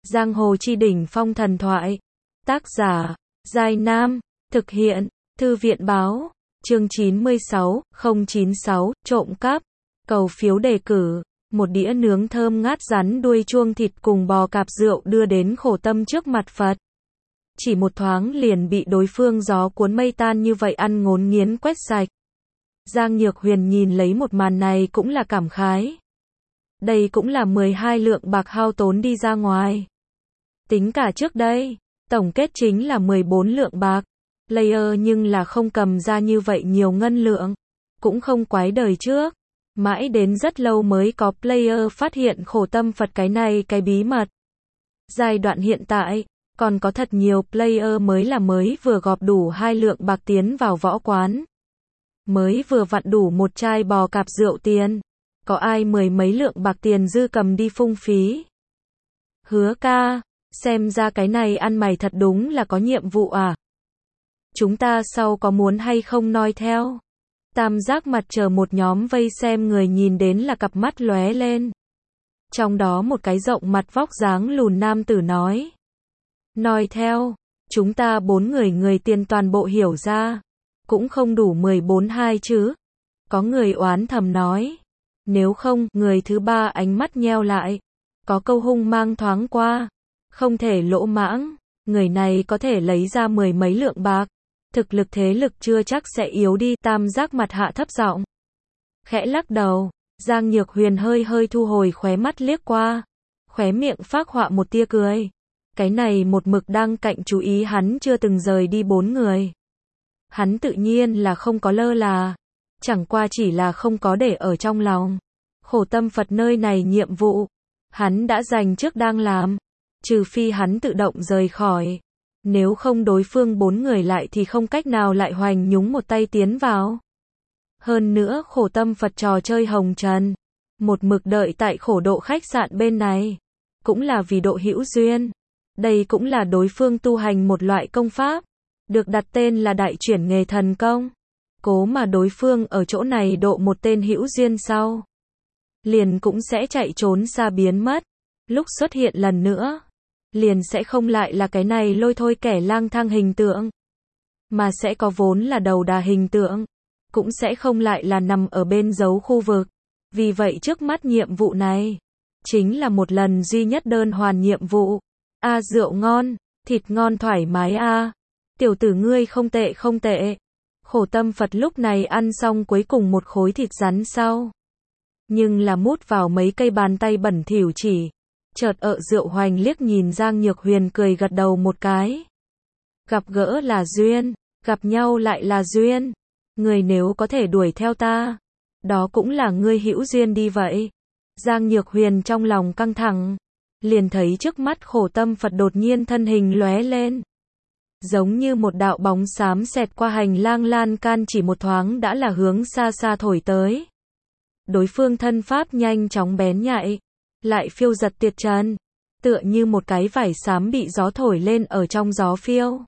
Giang hồ chi đỉnh phong thần thoại. Tác giả, Giai Nam. Thực hiện, Thư viện báo. Chương 96, 096, trộm cắp. Cầu phiếu đề cử. Một đĩa nướng thơm ngát rắn đuôi chuông thịt cùng bò cạp rượu đưa đến Khổ Tâm trước mặt Phật. Chỉ một thoáng liền bị đối phương gió cuốn mây tan như vậy ăn ngốn nghiến quét sạch. Giang Nhược Huyền nhìn lấy một màn này cũng là cảm khái. Đây cũng là 12 lượng bạc hao tốn đi ra ngoài. Tính cả trước đây, tổng kết chính là 14 lượng bạc. Player nhưng là không cầm ra như vậy nhiều ngân lượng. Cũng không quái đời trước. Mãi đến rất lâu mới có player phát hiện Khổ Tâm Phật cái này cái bí mật. Giai đoạn hiện tại, còn có thật nhiều player mới vừa gọp đủ 2 lượng bạc tiến vào võ quán. Mới vừa vặn đủ một chai bò cạp rượu tiền. Có ai 10 mấy lượng bạc tiền dư cầm đi phung phí. Hứa ca, xem ra cái này ăn mày thật đúng là có nhiệm vụ à. Chúng ta sau có muốn hay không noi theo. Tam giác mặt chờ một nhóm vây xem người nhìn đến là cặp mắt lóe lên. Trong đó một cái rộng mặt vóc dáng lùn nam tử nói. Noi theo, chúng ta 4 người tiền toàn bộ hiểu ra. Cũng không đủ 14-2 chứ. Có người oán thầm nói. Nếu không, người thứ ba ánh mắt nheo lại. Có câu hung mang thoáng qua. Không thể lỗ mãng. Người này có thể lấy ra 10 mấy lượng bạc. Thực lực thế lực chưa chắc sẽ yếu đi. Tam giác mặt hạ thấp giọng. Khẽ lắc đầu. Giang Nhược Huyền hơi thu hồi khóe mắt liếc qua. Khóe miệng phác họa một tia cười. Cái này một mực đang cạnh chú ý hắn chưa từng rời đi 4 người. Hắn tự nhiên là không có lơ là. Chẳng qua chỉ là không có để ở trong lòng. Khổ Tâm Phật nơi này nhiệm vụ. Hắn đã dành trước đang làm. Trừ phi hắn tự động rời khỏi. Nếu không đối phương 4 người lại thì không cách nào lại hoành nhúng một tay tiến vào. Hơn nữa Khổ Tâm Phật trò chơi hồng trần. Một mực đợi tại khổ độ khách sạn bên này. Cũng là vì độ hữu duyên. Đây cũng là đối phương tu hành một loại công pháp. Được đặt tên là đại chuyển nghề thần công. Cố mà đối phương ở chỗ này độ một tên hữu duyên sau. Liền cũng sẽ chạy trốn xa biến mất. Lúc xuất hiện lần nữa. Liền sẽ không lại là cái này lôi thôi kẻ lang thang hình tượng. Mà sẽ có vốn là đầu đà hình tượng. Cũng sẽ không lại là nằm ở bên giấu khu vực. Vì vậy trước mắt nhiệm vụ này. Chính là một lần duy nhất đơn hoàn nhiệm vụ. A rượu ngon, thịt ngon thoải mái a. Tiểu tử ngươi không tệ không tệ. Khổ Tâm Phật lúc này ăn xong cuối cùng một khối thịt rắn sau. Nhưng là mút vào mấy cây bàn tay bẩn thỉu chỉ. Chợt rượu hoành liếc nhìn Giang Nhược Huyền cười gật đầu một cái. Gặp gỡ là duyên, gặp nhau lại là duyên. Người nếu có thể đuổi theo ta. Đó cũng là ngươi hữu duyên đi vậy. Giang Nhược Huyền trong lòng căng thẳng. Liền thấy trước mắt Khổ Tâm Phật đột nhiên thân hình lóe lên. Giống như một đạo bóng xám xẹt qua hành lang lan can chỉ một thoáng đã là hướng xa xa thổi tới. Đối phương thân pháp nhanh chóng bén nhạy. Lại phiêu giật tuyệt trần. Tựa như một cái vải xám bị gió thổi lên ở trong gió phiêu.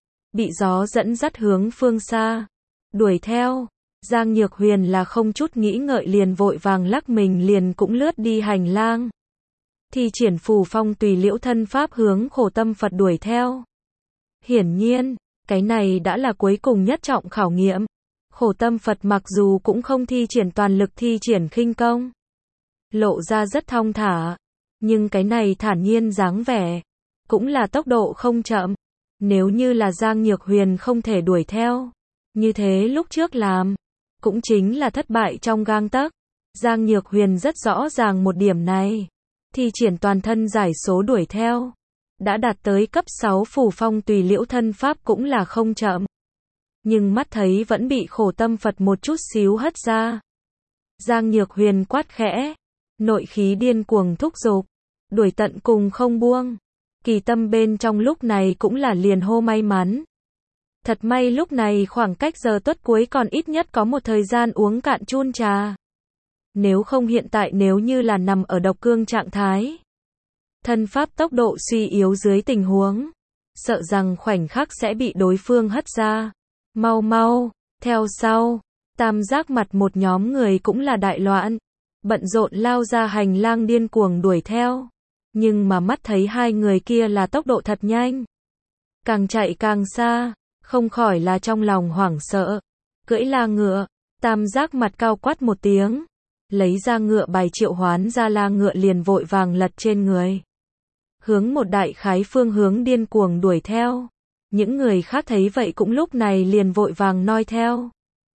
Bị gió dẫn dắt hướng phương xa. Đuổi theo. Giang Nhược Huyền là không chút nghĩ ngợi liền vội vàng lắc mình liền cũng lướt đi hành lang. Thi triển phù phong tùy liễu thân pháp hướng Khổ Tâm Phật đuổi theo. Hiển nhiên, cái này đã là cuối cùng nhất trọng khảo nghiệm. Khổ Tâm Phật mặc dù cũng không thi triển toàn lực thi triển khinh công. Lộ ra rất thong thả. Nhưng cái này thản nhiên dáng vẻ. Cũng là tốc độ không chậm. Nếu như là Giang Nhược Huyền không thể đuổi theo. Như thế lúc trước làm. Cũng chính là thất bại trong gang tấc. Giang Nhược Huyền rất rõ ràng một điểm này. Thi triển toàn thân giải số đuổi theo. Đã đạt tới cấp 6 phù phong tùy liễu thân pháp cũng là không chậm. Nhưng mắt thấy vẫn bị Khổ Tâm Phật một chút xíu hất ra. Giang Nhược Huyền quát khẽ. Nội khí điên cuồng thúc giục. Đuổi tận cùng không buông. Kỳ tâm bên trong lúc này cũng là liền hô may mắn. Thật may lúc này khoảng cách giờ tuất cuối còn ít nhất có một thời gian uống cạn chun trà. Nếu không hiện tại nếu như là nằm ở độc cương trạng thái. Thân pháp tốc độ suy yếu dưới tình huống. Sợ rằng khoảnh khắc sẽ bị đối phương hất ra. Mau, theo sau. Tam giác mặt một nhóm người cũng là đại loạn. Bận rộn lao ra hành lang điên cuồng đuổi theo. Nhưng mà mắt thấy hai người kia là tốc độ thật nhanh. Càng chạy càng xa, không khỏi là trong lòng hoảng sợ. Cưỡi la ngựa, Tam Giác mặt cao quát một tiếng. Lấy ra ngựa bài triệu hoán ra la ngựa liền vội vàng lật trên người. Hướng một đại khái phương hướng điên cuồng đuổi theo. Những người khác thấy vậy cũng lúc này liền vội vàng noi theo.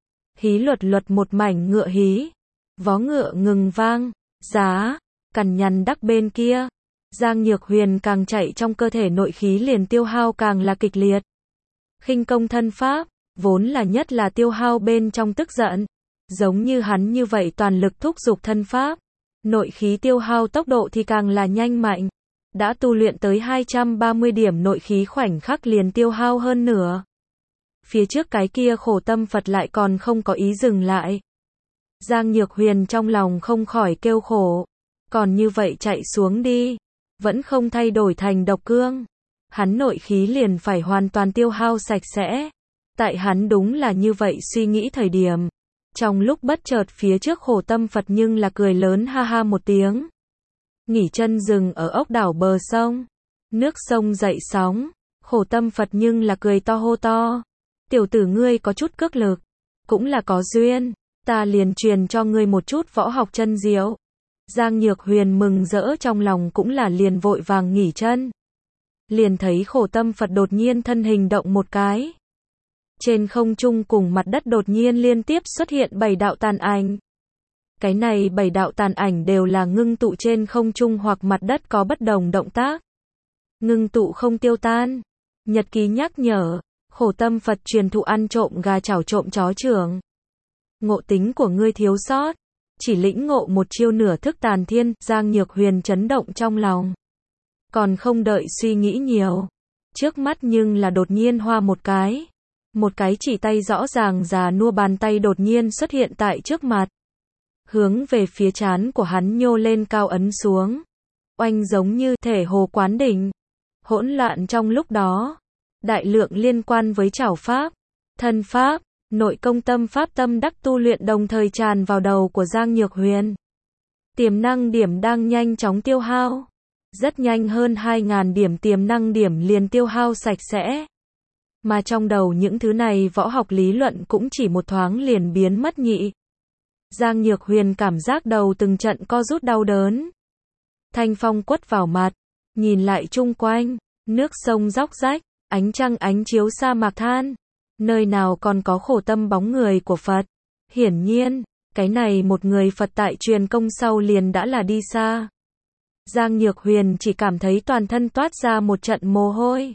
Hí luật luật một mảnh ngựa hí. Vó ngựa ngừng vang, giá, cằn nhằn đắc bên kia. Giang Nhược Huyền càng chạy trong cơ thể nội khí liền tiêu hao càng là kịch liệt. Khinh công thân pháp, vốn là nhất là tiêu hao bên trong tức giận. Giống như hắn như vậy toàn lực thúc giục thân pháp. Nội khí tiêu hao tốc độ thì càng là nhanh mạnh. Đã tu luyện tới 230 điểm nội khí khoảnh khắc liền tiêu hao hơn nửa. Phía trước cái kia khổ tâm Phật lại còn không có ý dừng lại. Giang Nhược Huyền trong lòng không khỏi kêu khổ. Còn như vậy chạy xuống đi. Vẫn không thay đổi thành độc cương. Hắn nội khí liền phải hoàn toàn tiêu hao sạch sẽ. Tại hắn đúng là như vậy suy nghĩ thời điểm. Trong lúc bất chợt phía trước khổ tâm Phật nhưng là cười lớn ha ha một tiếng. Nghỉ chân dừng ở ốc đảo bờ sông. Nước sông dậy sóng. Khổ tâm Phật nhưng là cười to hô to. Tiểu tử ngươi có chút cước lực. Cũng là có duyên. Ta liền truyền cho ngươi một chút võ học chân diệu. Giang Nhược Huyền mừng rỡ trong lòng cũng là liền vội vàng nghỉ chân. Liền thấy khổ tâm Phật đột nhiên thân hình động một cái. Trên không trung cùng mặt đất đột nhiên liên tiếp xuất hiện 7 đạo tàn ảnh. Cái này 7 đạo tàn ảnh đều là ngưng tụ trên không trung hoặc mặt đất có bất đồng động tác. Ngưng tụ không tiêu tan. Nhật ký nhắc nhở, khổ tâm Phật truyền thụ ăn trộm gà chảo trộm chó trưởng. Ngộ tính của ngươi thiếu sót. Chỉ lĩnh ngộ một chiêu nửa thức tàn thiên, Giang Nhược Huyền chấn động trong lòng. Còn không đợi suy nghĩ nhiều. Trước mắt nhưng là đột nhiên hoa một cái. Một cái chỉ tay rõ ràng già nua bàn tay đột nhiên xuất hiện tại trước mặt. Hướng về phía trán của hắn nhô lên cao ấn xuống. Oanh giống như thể hồ quán đỉnh. Hỗn loạn trong lúc đó. Đại lượng liên quan với trảo pháp, thân pháp, nội công tâm pháp tâm đắc tu luyện đồng thời tràn vào đầu của Giang Nhược Huyền. Tiềm năng điểm đang nhanh chóng tiêu hao. Rất nhanh hơn 2.000 điểm tiềm năng điểm liền tiêu hao sạch sẽ. Mà trong đầu những thứ này võ học lý luận cũng chỉ một thoáng liền biến mất nhị. Giang Nhược Huyền cảm giác đầu từng trận co rút đau đớn. Thanh phong quất vào mặt, nhìn lại chung quanh, nước sông róc rách, ánh trăng ánh chiếu sa mạc than. Nơi nào còn có khổ tâm bóng người của Phật. Hiển nhiên, cái này một người Phật tại truyền công sau liền đã là đi xa. Giang Nhược Huyền chỉ cảm thấy toàn thân toát ra một trận mồ hôi.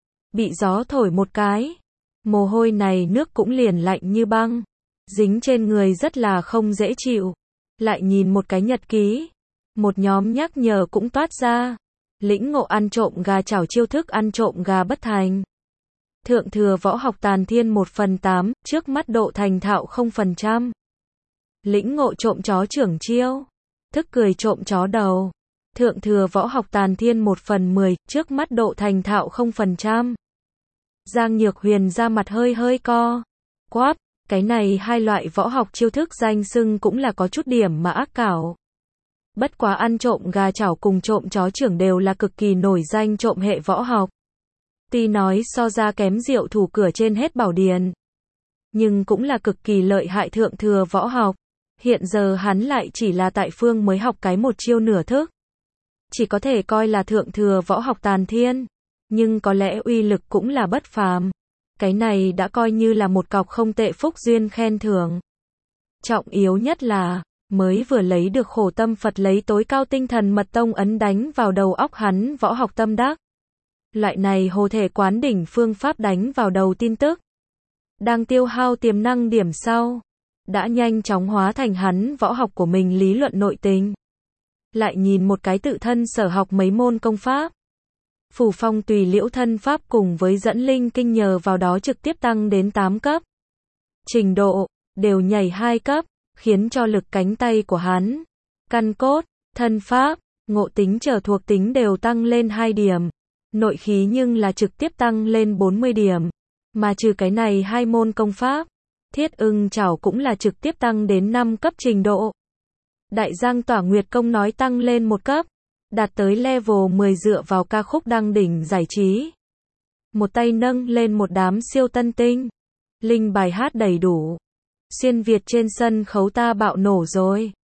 Bị gió thổi một cái. Mồ hôi này nước cũng liền lạnh như băng. Dính trên người rất là không dễ chịu. Lại nhìn một cái nhật ký. Một nhóm nhắc nhở cũng toát ra. Lĩnh ngộ ăn trộm gà chảo chiêu thức ăn trộm gà bất thành. Thượng thừa võ học tàn thiên 1/8, trước mắt độ thành thạo 0%. Lĩnh ngộ trộm chó trưởng chiêu. Thức cười trộm chó đầu. Thượng thừa võ học tàn thiên 1/10, trước mắt độ thành thạo 0%. Giang Nhược Huyền ra mặt hơi hơi co. Quáp, cái này hai loại võ học chiêu thức danh xưng cũng là có chút điểm mà ác cảo. Bất quá ăn trộm gà chảo cùng trộm chó trưởng đều là cực kỳ nổi danh trộm hệ võ học. Tuy nói so ra kém Diệu Thủ cửa trên hết bảo điển, nhưng cũng là cực kỳ lợi hại thượng thừa võ học. Hiện giờ hắn lại chỉ là tại phương mới học cái một chiêu nửa thức. Chỉ có thể coi là thượng thừa võ học tàn thiên, nhưng có lẽ uy lực cũng là bất phàm. Cái này đã coi như là một cọc không tệ phúc duyên khen thưởng. Trọng yếu nhất là, mới vừa lấy được khổ tâm Phật lấy tối cao tinh thần mật tông ấn đánh vào đầu óc hắn võ học tâm đắc. Loại này hồ thể quán đỉnh phương pháp đánh vào đầu tin tức. Đang tiêu hao tiềm năng điểm sau. Đã nhanh chóng hóa thành hắn võ học của mình lý luận nội tình. Lại nhìn một cái tự thân sở học mấy môn công pháp. Phủ phong tùy liễu thân pháp cùng với dẫn linh kinh nhờ vào đó trực tiếp tăng đến 8 cấp. Trình độ, đều nhảy 2 cấp, khiến cho lực cánh tay của hắn, căn cốt, thân pháp, ngộ tính trở thuộc tính đều tăng lên 2 điểm. Nội khí nhưng là trực tiếp tăng lên 40 điểm. Mà trừ cái này hai môn công pháp, Thiết Ưng Chảo cũng là trực tiếp tăng đến 5 cấp trình độ. Đại Giang Tỏa Nguyệt công nói tăng lên 1 cấp. Đạt tới level 10 dựa vào ca khúc đăng đỉnh giải trí. Một tay nâng lên một đám siêu tân tinh. Linh bài hát đầy đủ. Xuyên Việt trên sân khấu ta bạo nổ rồi.